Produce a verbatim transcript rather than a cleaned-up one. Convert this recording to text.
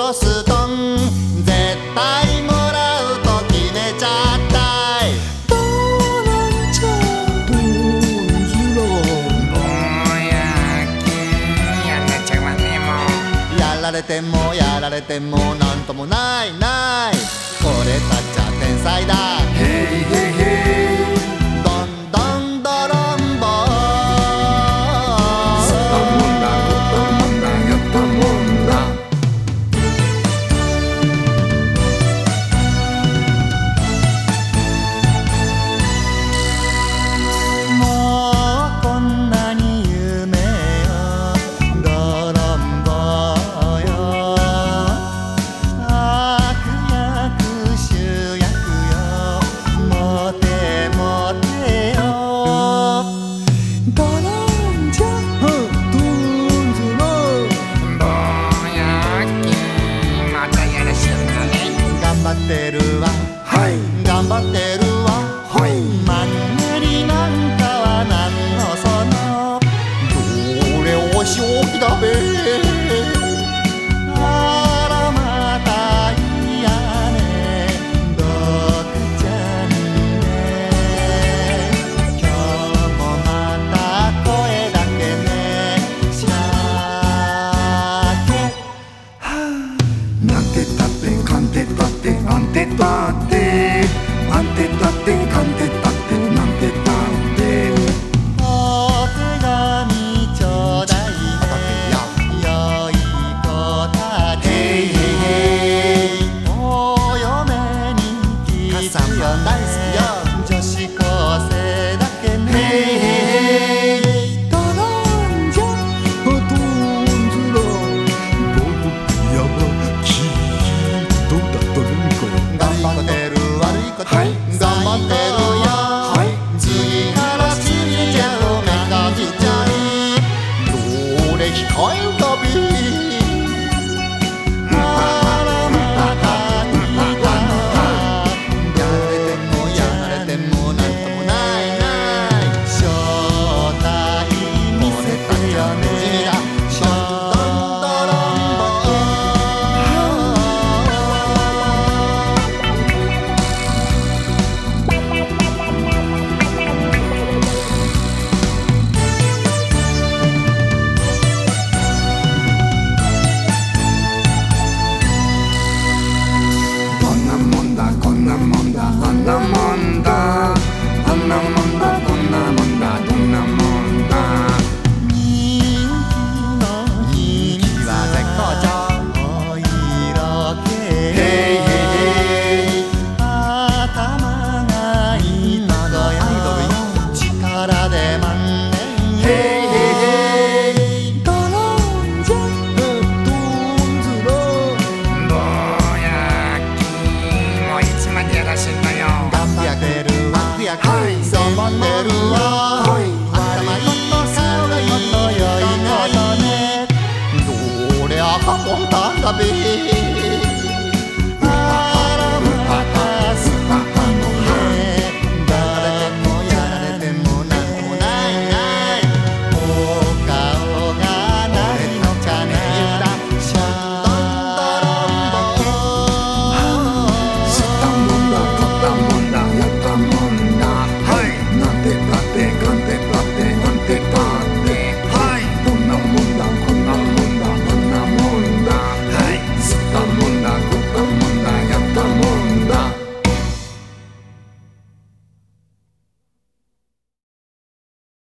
ボストン絶対もらうと決めちゃったい。ドランちゃんドンズロぼやきやんなっちゃいますね。もうやられてもやられてもなんともないない俺たちは天才だヘイヘイヘイどんどんドロンボすったもんだ食ったもんだやったもんだ。 もうこんなに夢よドロンボよ悪役主役よモテモテよドロンじゃドンズロぼやきまたやらしいんだね。 頑張ってるわはい頑張ってるわはいマンネリなんかはなんのそのどれお仕置きだべあらまたいやね僕ちゃんね今日もまた声だけねしゃけなんてったってかんてったってあんてったってあんてったってかんてったってなんてったってお手紙ちょうだいねよい子たちお嫁に来つよね女子高生だけねドロンじゃドンズロ僕やばきどうだドロンコ頑張ってる悪いことはい頑張ってるよはい次から次へとめかけちゃいどれ控えるたびあらまたいたやられてもやられてもなんともないない正体見せてよねドンドロンボこんなもんだこんなもんだあんなもんだあんなもんだこんなもんだどんなもんだ人気の秘密は絶好調お色気ヘイヘイヘイ頭がいいのどよ力で万年ヘイヘイヘイドロンじゃドンズロぼやきもういつまでやらせんのよ。 頑張ってるわ頑張ってるわ頭いいこと顔がいいこと良いことねどれ運んだんだべ